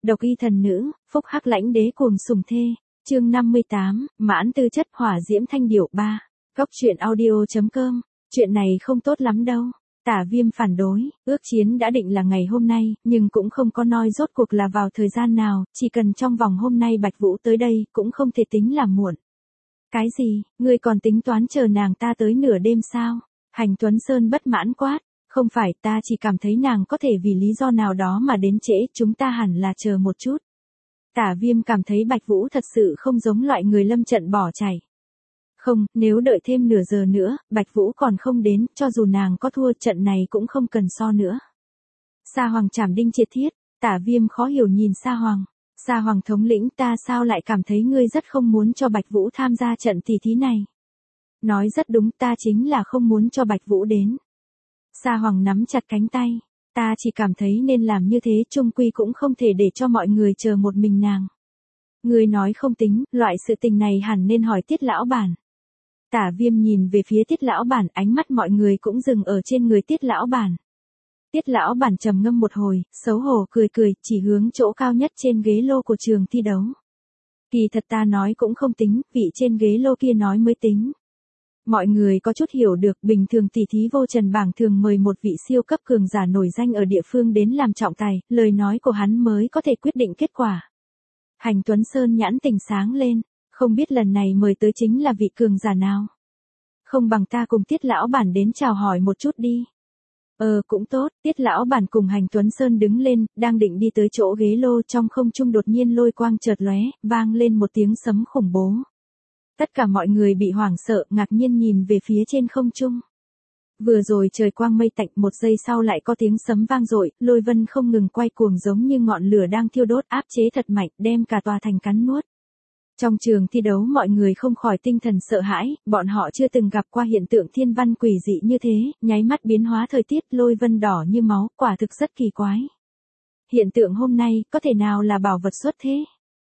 Độc y thần nữ, phúc hắc lãnh đế cuồng sùng thê. Chương 58, mãn tư chất hỏa diễm thanh điểu 3. Góc truyện audio.com. Chuyện này không tốt lắm đâu. Tả Viêm phản đối, ước chiến đã định là ngày hôm nay, nhưng cũng không có nói rốt cuộc là vào thời gian nào, chỉ cần trong vòng hôm nay Bạch Vũ tới đây, cũng không thể tính là muộn. Cái gì, ngươi còn tính toán chờ nàng ta tới nửa đêm sao? Hành Tuấn Sơn bất mãn quát. Không phải, ta chỉ cảm thấy nàng có thể vì lý do nào đó mà đến trễ, chúng ta hẳn là chờ một chút. Tả Viêm cảm thấy Bạch Vũ thật sự không giống loại người lâm trận bỏ chạy. Không, nếu đợi thêm nửa giờ nữa, Bạch Vũ còn không đến, cho dù nàng có thua trận này cũng không cần so nữa. Sa Hoàng chảm đinh triệt thiết, Tả Viêm khó hiểu nhìn Sa Hoàng. Sa Hoàng thống lĩnh, ta sao lại cảm thấy ngươi rất không muốn cho Bạch Vũ tham gia trận tỷ thí này. Nói rất đúng, ta chính là không muốn cho Bạch Vũ đến. Sa Hoàng nắm chặt cánh tay, ta chỉ cảm thấy nên làm như thế, chung quy cũng không thể để cho mọi người chờ một mình nàng. Ngươi nói không tính, loại sự tình này hẳn nên hỏi Tiết lão bản. Tả Viêm nhìn về phía Tiết lão bản, ánh mắt mọi người cũng dừng ở trên người Tiết lão bản. Tiết lão bản trầm ngâm một hồi, xấu hổ cười cười, chỉ hướng chỗ cao nhất trên ghế lô của trường thi đấu. Kỳ thật ta nói cũng không tính, vị trên ghế lô kia nói mới tính. Mọi người có chút hiểu được, bình thường tỷ thí vô trần bảng thường mời một vị siêu cấp cường giả nổi danh ở địa phương đến làm trọng tài, lời nói của hắn mới có thể quyết định kết quả. Hành Tuấn Sơn nhãn tình sáng lên, không biết lần này mời tới chính là vị cường giả nào. Không bằng ta cùng Tiết lão bản đến chào hỏi một chút đi. Cũng tốt, Tiết lão bản cùng Hành Tuấn Sơn đứng lên, đang định đi tới chỗ ghế lô, trong không trung đột nhiên lôi quang chợt lóe, vang lên một tiếng sấm khủng bố. Tất cả mọi người bị hoảng sợ, ngạc nhiên nhìn về phía trên không trung. Vừa rồi trời quang mây tạnh, một giây sau lại có tiếng sấm vang dội, lôi vân không ngừng quay cuồng giống như ngọn lửa đang thiêu đốt, áp chế thật mạnh, đem cả tòa thành cắn nuốt. Trong trường thi đấu mọi người không khỏi tinh thần sợ hãi, bọn họ chưa từng gặp qua hiện tượng thiên văn quỷ dị như thế, nháy mắt biến hóa thời tiết, lôi vân đỏ như máu, quả thực rất kỳ quái. Hiện tượng hôm nay, có thể nào là bảo vật xuất thế?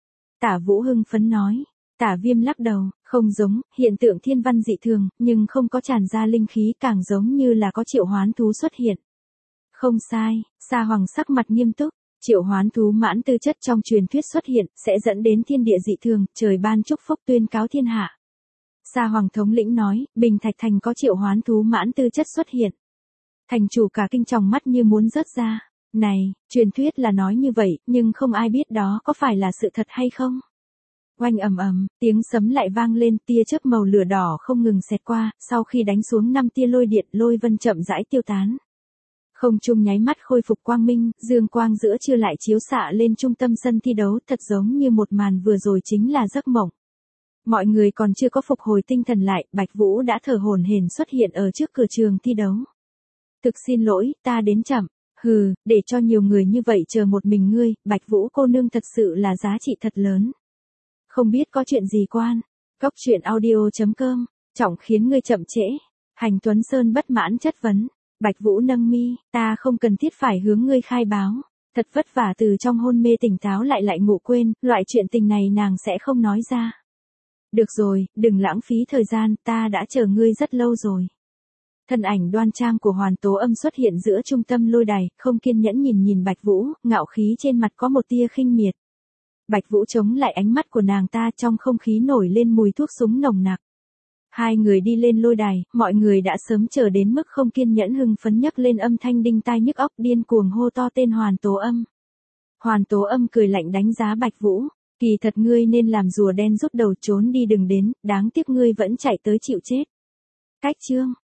Tả Vũ hưng phấn nói. Tả Viêm lắc đầu, không giống, hiện tượng thiên văn dị thường, nhưng không có tràn ra linh khí, càng giống như là có triệu hoán thú xuất hiện. Không sai, Sa Hoàng sắc mặt nghiêm túc, triệu hoán thú mãn tư chất trong truyền thuyết xuất hiện, sẽ dẫn đến thiên địa dị thường, trời ban chúc phúc tuyên cáo thiên hạ. Sa Hoàng thống lĩnh nói, Bình Thạch Thành có triệu hoán thú mãn tư chất xuất hiện. Thành chủ cả kinh tròng mắt như muốn rớt ra, này, truyền thuyết là nói như vậy, nhưng không ai biết đó có phải là sự thật hay không. Oanh ầm ầm, tiếng sấm lại vang lên, tia chớp màu lửa đỏ không ngừng xẹt qua, sau khi đánh xuống 5 tia lôi điện, lôi vân chậm rãi tiêu tán. Không trung nháy mắt khôi phục quang minh, dương quang giữa trưa lại chiếu xạ lên trung tâm sân thi đấu, thật giống như một màn vừa rồi chính là giấc mộng. Mọi người còn chưa có phục hồi tinh thần lại, Bạch Vũ đã thở hổn hển xuất hiện ở trước cửa trường thi đấu. Thực xin lỗi, ta đến chậm. Hừ, để cho nhiều người như vậy chờ một mình ngươi, Bạch Vũ cô nương thật sự là giá trị thật lớn. Không biết có chuyện gì quan. Góc truyện audio.com. Trọng khiến ngươi chậm trễ. Hành Tuấn Sơn bất mãn chất vấn. Bạch Vũ nâng mi, ta không cần thiết phải hướng ngươi khai báo. Thật vất vả từ trong hôn mê tỉnh táo lại ngủ quên, loại chuyện tình này nàng sẽ không nói ra. Được rồi, đừng lãng phí thời gian, ta đã chờ ngươi rất lâu rồi. Thân ảnh đoan trang của Hoàn Tố Âm xuất hiện giữa trung tâm lôi đài, không kiên nhẫn nhìn Bạch Vũ, ngạo khí trên mặt có một tia khinh miệt. Bạch Vũ chống lại ánh mắt của nàng ta, trong không khí nổi lên mùi thuốc súng nồng nặc. Hai người đi lên lôi đài, mọi người đã sớm chờ đến mức không kiên nhẫn, hưng phấn nhấc lên âm thanh đinh tai nhức óc, điên cuồng hô to tên Hoàn Tố Âm. Hoàn Tố Âm cười lạnh đánh giá Bạch Vũ, kỳ thật ngươi nên làm rùa đen rút đầu trốn đi đừng đến, đáng tiếc ngươi vẫn chạy tới chịu chết. Cách chương.